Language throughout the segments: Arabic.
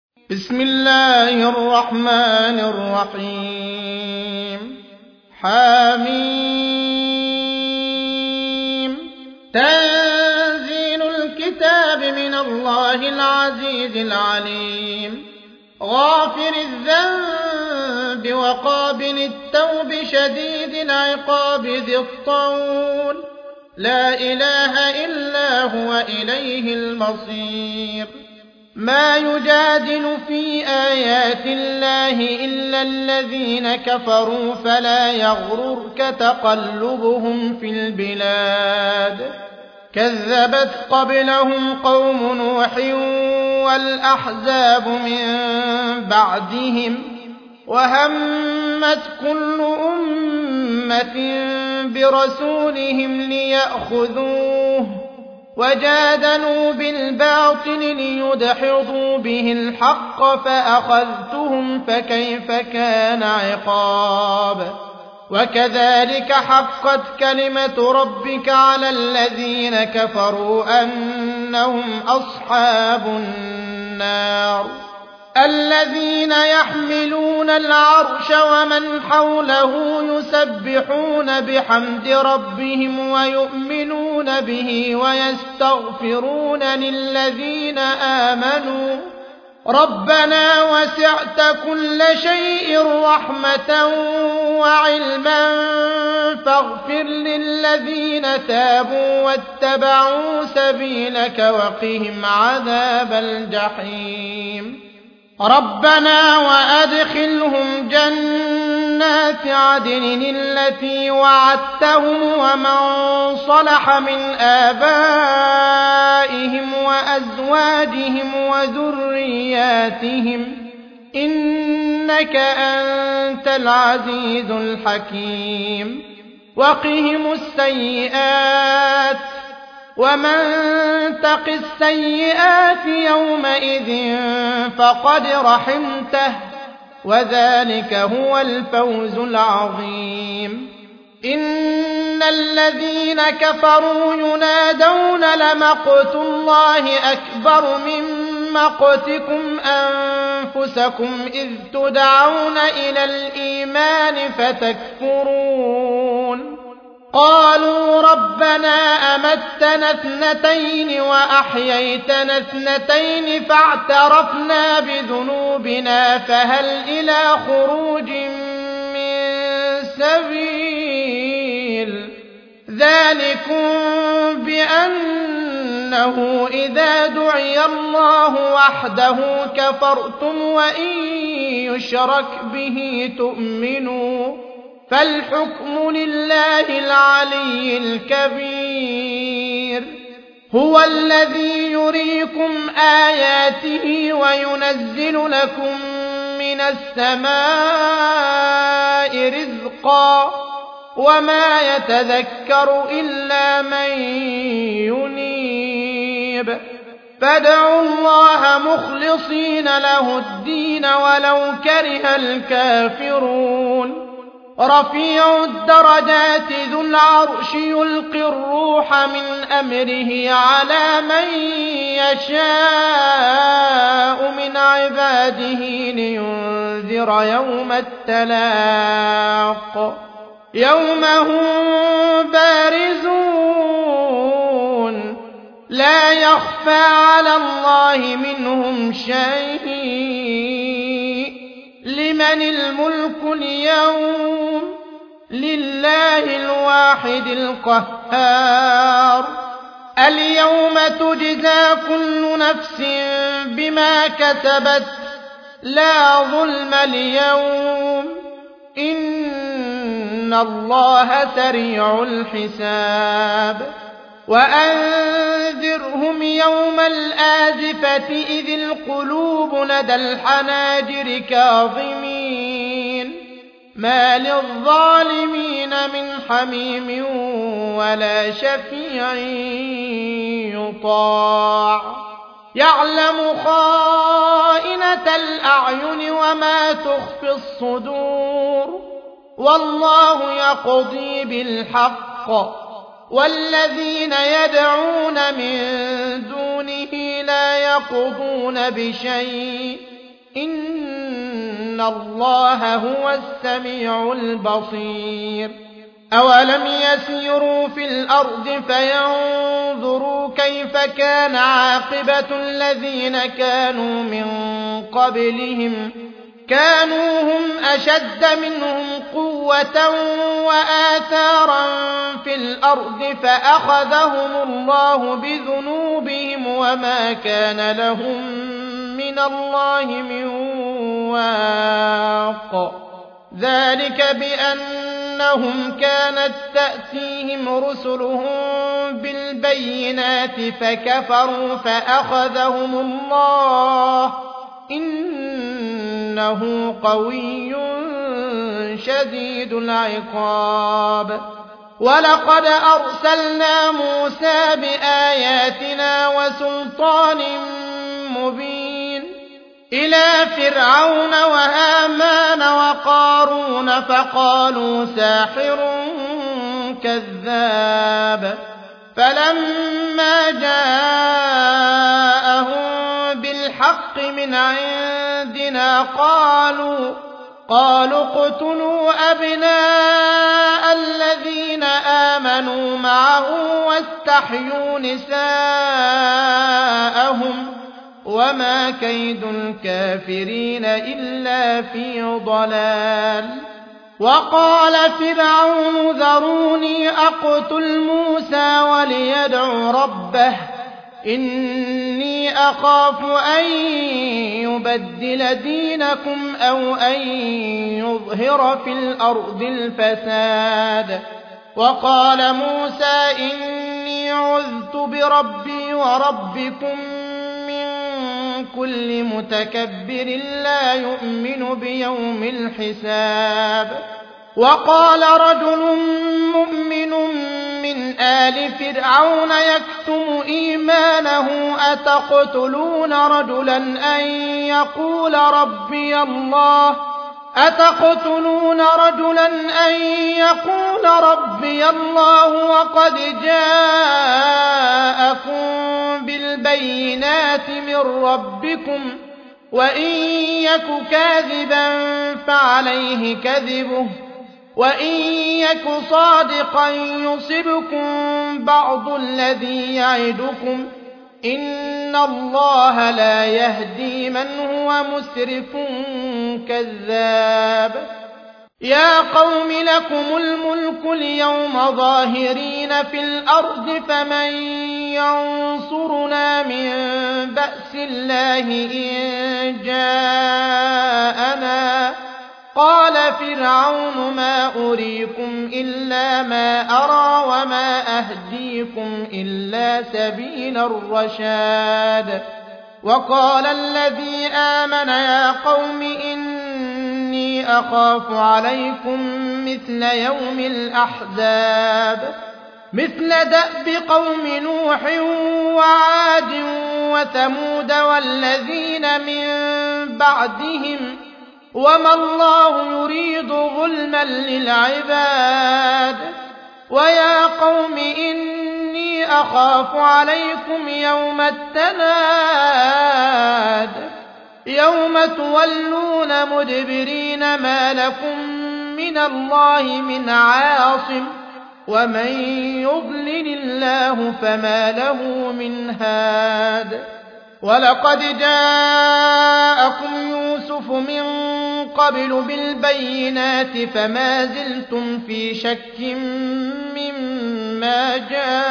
بسم الله الرحمن الرحيم حميم تنزيل الكتاب من الله العزيز العليم غافر الذنب وقابل التوب شديد العقاب ذي الطول لا إله إلا هو إليه المصير ما يجادل في آيات الله إلا الذين كفروا فلا يغررك تقلبهم في البلاد كذبت قبلهم قوم نوح والأحزاب من بعدهم وهمت كل أمة برسولهم ليأخذوه وجادلوا بالباطل ليدحضوا به الحق فأخذتهم فكيف كان عقاب وكذلك حقت كلمة ربك على الذين كفروا أنهم أصحاب النار الذين يحملون العرش ومن حوله يسبحون بحمد ربهم ويؤمنون به ويستغفرون للذين آمنوا ربنا وسعت كل شيء رحمة وعلما فاغفر للذين تابوا واتبعوا سبيلك وقهم عذاب الجحيم ربنا وأدخلهم جنات عدن التي وعدتهم ومن صلح من آبائهم وأزواجهم وذرياتهم إنك أنت العزيز الحكيم وقهم السيئات ومن تق السيئات يومئذ فقد رحمته وذلك هو الفوز العظيم إن الذين كفروا ينادون لمقت الله أكبر من مقتكم أنفسكم إذ تدعون إلى الإيمان فتكفرون قالوا ربنا أمتنا اثنتين وأحييتنا اثنتين فاعترفنا بذنوبنا فهل إلى خروج من سبيل ذلكم بأنه إذا دعي الله وحده كفرتم وإن يشرك به تؤمنوا فالحكم لله العلي الكبير هو الذي يريكم آياته وينزل لكم من السماء رزقا وما يتذكر إلا من ينيب فادعوا الله مخلصين له الدين ولو كره الكافرون رفيع الدرجات ذو العرش يلقي الروح من أمره على من يشاء من عباده لينذر يوم التلاق يوم هم بارزون لا يخفى على الله منهم شيء لمن الملك اليوم لله الواحد القهار اليوم تجزى كل نفس بما كسبت لا ظلم اليوم إن الله سريع الحساب وأنذرهم يوم الآزفة إذ القلوب لدى الحناجر كاظمين ما للظالمين من حميم ولا شفيع يطاع يعلم خائنة الأعين وما تخفي الصدور والله يقضي بالحق والذين يدعون من دونه لا يقضون بشيء إن الله هو السميع البصير أولم يسيروا في الأرض فينظروا كيف كان عاقبة الذين كانوا من قبلهم كانوا هم أشد منهم قوة وآثارا في الأرض فأخذهم الله بذنوبهم وما كان لهم من الله من واق ذلك بأنهم كانت تأتيهم رسلهم بالبينات فكفروا فأخذهم الله إنه قوي شديد العقاب ولقد أرسلنا موسى بآياتنا وسلطان مبين إلى فرعون وهامان وقارون فقالوا ساحر كذاب فلما جاءهم بالحق من عندنا قالوا اقتلوا أبناء الذين آمنوا معه واستحيوا نساءهم وما كيد الكافرين إلا في ضلال وقال فرعون ذروني أقتل موسى وليدع ربه إني أخاف أن يبدل دينكم أو أن يظهر في الأرض الفساد وقال موسى إني عذت بربي وربكم كل متكبر لا يؤمن بيوم الحساب وقال رجل مؤمن من آل فرعون يكتم إيمانه أتقتلون رجلا أن يقول ربي الله وقد جاءكم بالبينات من ربكم وإن يك كاذبا فعليه كذبه وإن يك صادقا يصبكم بعض الذي يعدكم إن الله لا يهدي من هو مسرف كذاب يا قوم لكم الملك اليوم ظاهرين في الأرض فمن ينصرنا من بأس الله إن جاءنا قال فرعون ما أريكم إلا ما أرى وما أهديكم إلا سبيل الرشاد وقال الذي آمن يا قوم إني أخاف عليكم مثل يوم الأحزاب مثل دأب قوم نوح وعاد وثمود والذين من بعدهم وما الله يريد ظلما للعباد ويا قوم إني أخاف عليكم يوم التناد يوم تولون مدبرين ما لكم من الله من عاصم ومن يضلل الله فما له من هاد ولقد جاءكم يوسف من قبل بالبينات فما زلتم في شك مما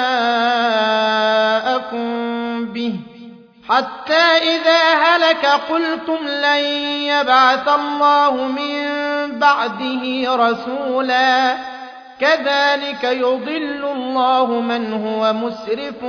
جاءكم به حتى إذا هلك قلتم لن يبعث الله من بعده رسولا كذلك يضل الله من هو مسرف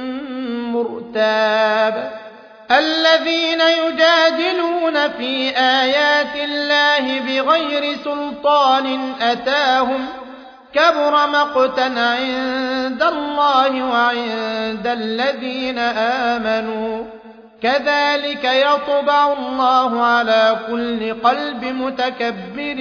مرتاب الذين يجادلون في آيات الله بغير سلطان أتاهم كبر مقتا عند الله وعند الذين آمنوا كذلك يطبع الله على كل قلب متكبر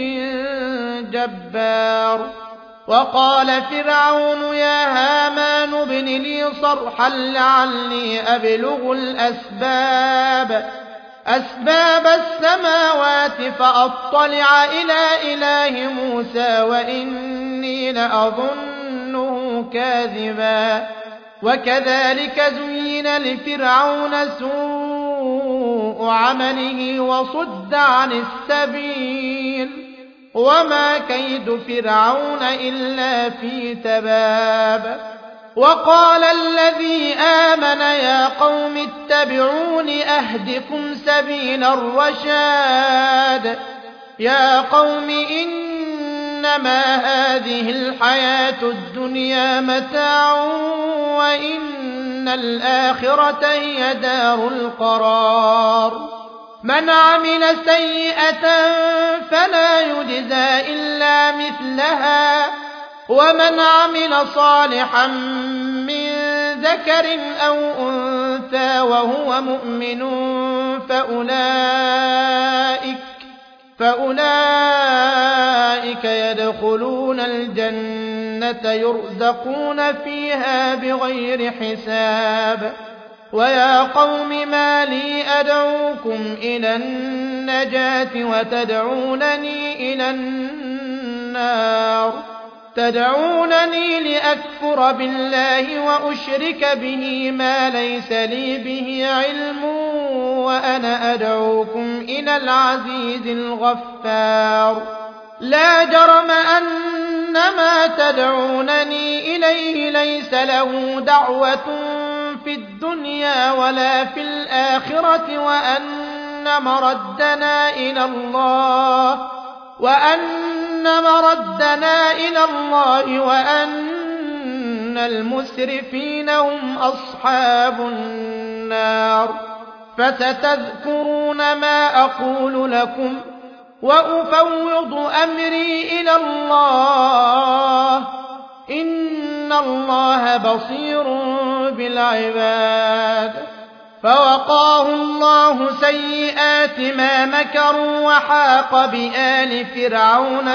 جبار وقال فرعون يا هامان ابن لي صرحا لعلي أبلغ الأسباب أسباب السماوات فأطلع إلى إله موسى وإني لأظنه كاذبا وكذلك زين لفرعون سوء عمله وصد عن السبيل وما كيد فرعون إلا في تباب وقال الذي آمن يا قوم اتبعون أهدكم سبيل الرشاد يا قوم إنما هذه الحياة الدنيا متاع وإن الآخرة هي دار القرار من عمل سيئة فلا يجزى إلا مثلها ومن عمل صالحا من ذكر أو أنثى وهو مؤمن فأولئك يدخلون الجنة يرزقون فيها بغير حساب ويا قوم ما لي أدعوكم إلى النجاة وتدعونني إلى النار تدعونني لأكفر بالله وأشرك به ما ليس لي به علم وأنا أدعوكم إلى العزيز الغفار لا جرم أن ما تدعونني إليه ليس له دعوة في الدنيا ولا في الآخرة وأن مردنا إلى الله وأن المسرفين هم أصحاب النار فستذكرون ما أقول لكم وأفوض أمري إلى الله إن الله بصير بالعباد فوقاه الله سيئات ما مكروا وحاق بآل فرعون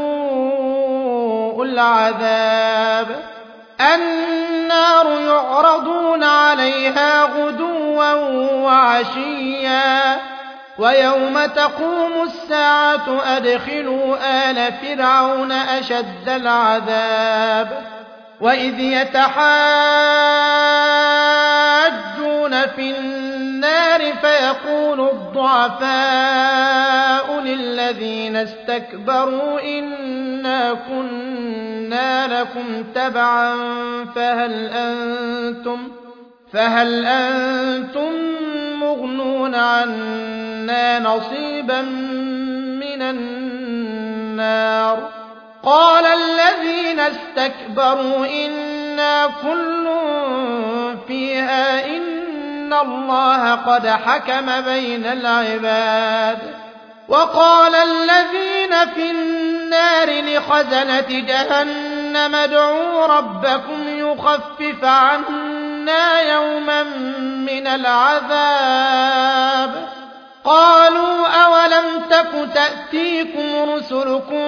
سوء العذاب النار يعرضون عليها غدوا وعشيا ويوم تقوم الساعة أدخلوا آل فرعون أشد العذاب وإذ يتحاجون في النار فيقول الضعفاء للذين استكبروا إنا كنا لكم تبعا فهل أنتم مغنون عنا نصيبا من النار قال الذين استكبروا إنا كل فيها إن الله قد حكم بين العباد وقال الذين في النار لخزنة جهنم ادعوا ربكم يخفف عنا يوما من العذاب قالوا أولم تك تأتيكم رسلكم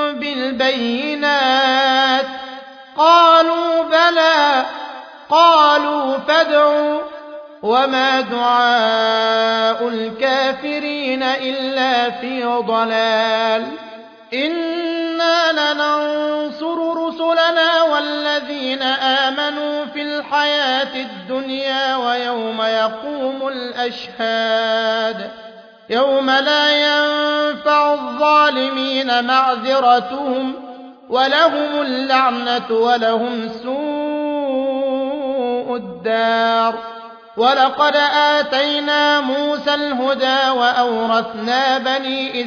بالبينات قالوا بلى قالوا فادعوا وما دعاء الكافرين إلا في ضلال إنا لننصر رسلنا والذين آمنوا في الحياة الدنيا ويوم يقوم الأشهاد يوم لا ينفع الظالمين معذرتهم ولهم اللعنة ولهم سوء الدار ولقد آتينا موسى الهدى وأورثنا بني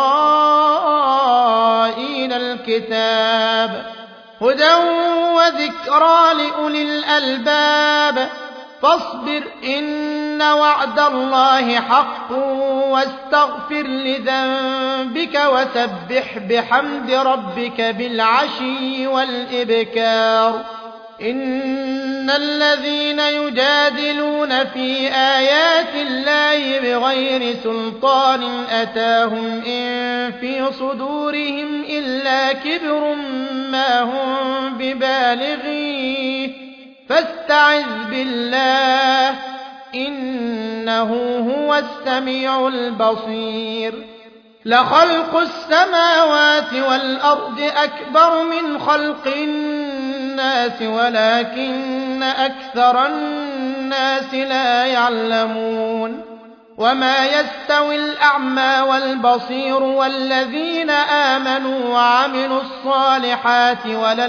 إسرائيل الكتاب هدى وذكرى لأولي الألباب فاصبر إن وعد الله حق واستغفر لذنبك وسبح بحمد ربك بالعشي والإبكار إن الذين يجادلون في آيات الله بغير سلطان أتاهم إن في صدورهم إلا كبر ما هم ببالغيه فاستعذ بالله إنه هو السميع البصير لخلق السماوات والأرض أكبر من خلق الناس ولكن أكثر الناس لا يعلمون وما يستوي الأعمى والبصير والذين آمنوا وعملوا الصالحات ولا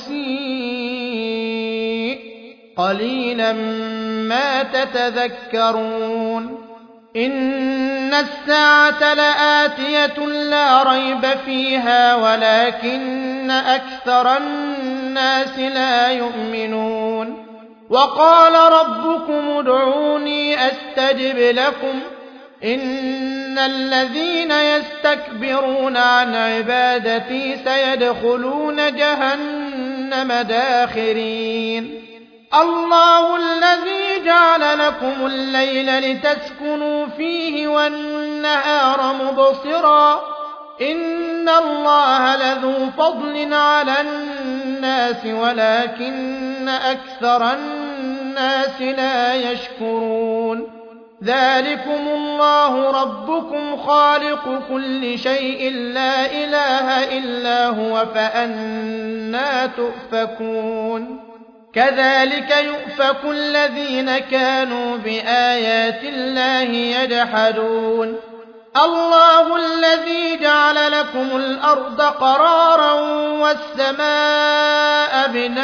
المسيء قليلا ما تتذكرون إن الساعة لآتية لا ريب فيها ولكن أكثر الناس لا يؤمنون وقال ربكم ادعوني أستجب لكم إن الذين يستكبرون عن عبادتي سيدخلون جهنم داخرين الله الذي جعل لكم الليل لتسكنوا فيه والنهار مبصرا إن الله لذو فضل على الناس ولكن أكثر الناس لا يشكرون ذلكم الله ربكم خالق كل شيء لا إله إلا هو فأنى تؤفكون كذلك يؤفك الذين كانوا بآيات الله يجحدون الله الذي جعل لكم الأرض قرارا والسماء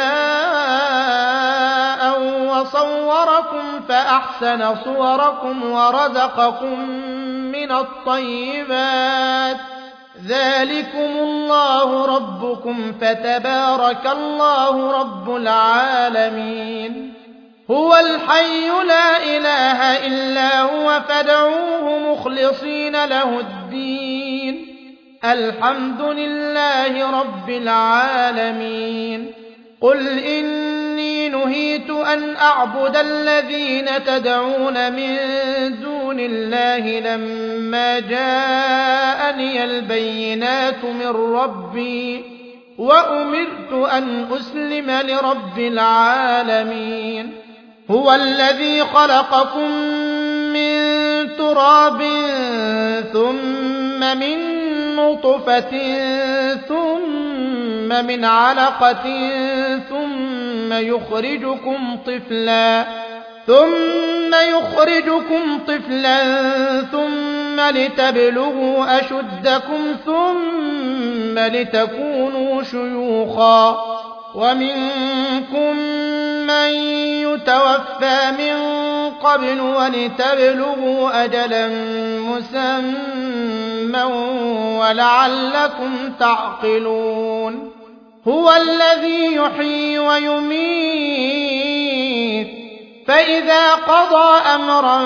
بناء وصوركم فأحسن صوركم ورزقكم من الطيبات ذلكم الله ربكم فتبارك الله رب العالمين هو الحي لا إله إلا هو فادعوه مخلصين له الدين الحمد لله رب العالمين قل إني نهيت أن أعبد الذين تدعون من دون الله لما جاءني البينات من ربي وأمرت أن أسلم لرب العالمين هو الذي خلقكم من تراب ثم من نطفة ثم من علقة ثم يخرجكم طفلا ثم لتبلغوا أشدكم ثم لتكونوا شيوخا ومنكم من يتوفى من قبل ولتبلغوا أجلا مسمى ولعلكم تعقلون هو الذي يحيي ويميت فإذا قضى أمرا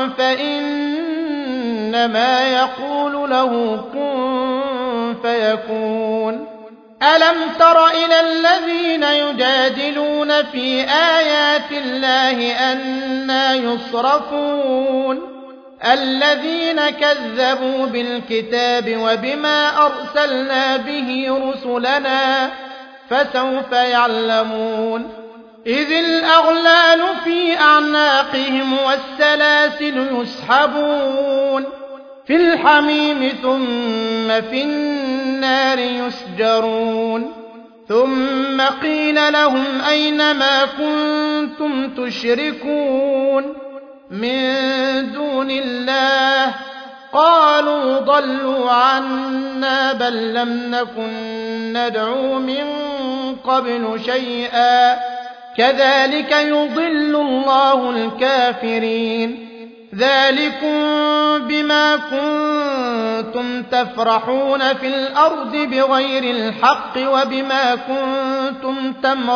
فإنما يقول له كن فيكون ألم تر إلى الذين يجادلون في آيات الله أنى يصرفون الذين كذبوا بالكتاب وبما أرسلنا به رسلنا فسوف يعلمون إذ الأغلال في أعناقهم والسلاسل يسحبون في الحميم ثم في النار يسجرون ثم قيل لهم أين ما كنتم تشركون من دون الله قالوا ضلوا عنا بل لم نكن ندعو من قبل شيئا كذلك يضل الله الكافرين ذلكم بما كنتم تفرحون في الأرض بغير الحق وبما كنتم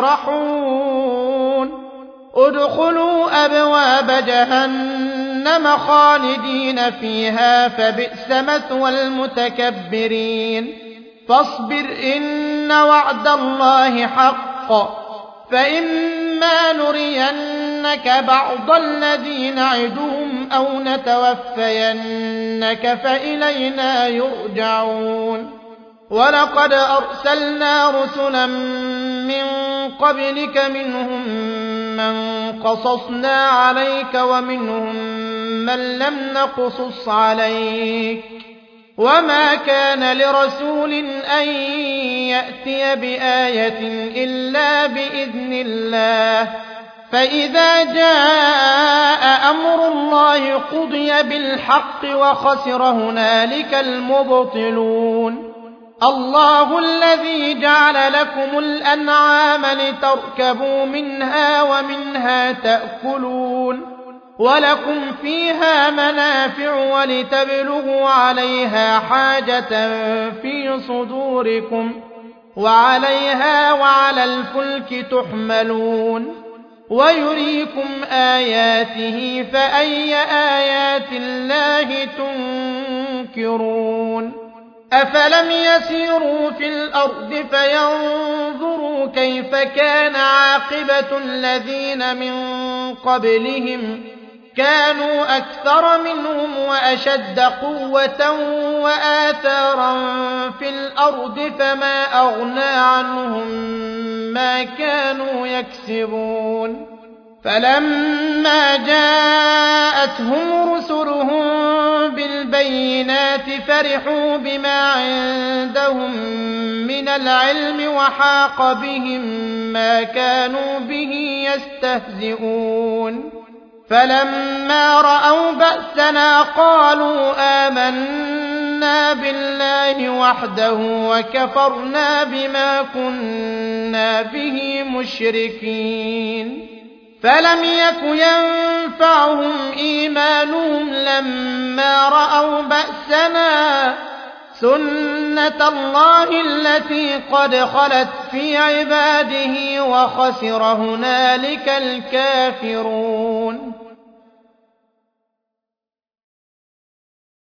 تمرحون ادخلوا أبواب جهنم خالدين فيها فبئس مثوى المتكبرين فاصبر إن وعد الله حق فإما نرينك بعض الذي نعدهم أو نتوفينك فإلينا يرجعون ولقد أرسلنا رسلا من قبلك منهم من قصصنا عليك ومنهم من لم نقصص عليك وما كان لرسول أن يأتي بآية إلا بإذن الله فإذا جاء أمر الله قضي بالحق وخسر هنالك المبطلون الله الذي جعل لكم الأنعام لتركبوا منها ومنها تأكلون ولكم فيها منافع ولتبلغوا عليها حاجة في صدوركم وعليها وعلى الفلك تحملون ويريكم آياته فأي آيات الله تنكرون أفلم يسيروا في الأرض فينظروا كيف كان عاقبة الذين من قبلهم كانوا أكثر منهم وأشد قوة وآثارا في الأرض فما أغنى عنهم ما كانوا يكسبون فلما جاءتهم رسلهم بالبينات فرحوا بما عندهم من العلم وحاق بهم ما كانوا به يستهزئون فلما رأوا بأسنا قالوا آمنا بالله وحده وكفرنا بما كنا به مشركين فلم يك ينفعهم إيمانهم لما رأوا بأسنا سنة الله التي قد خلت في عباده وخسر هنالك الكافرون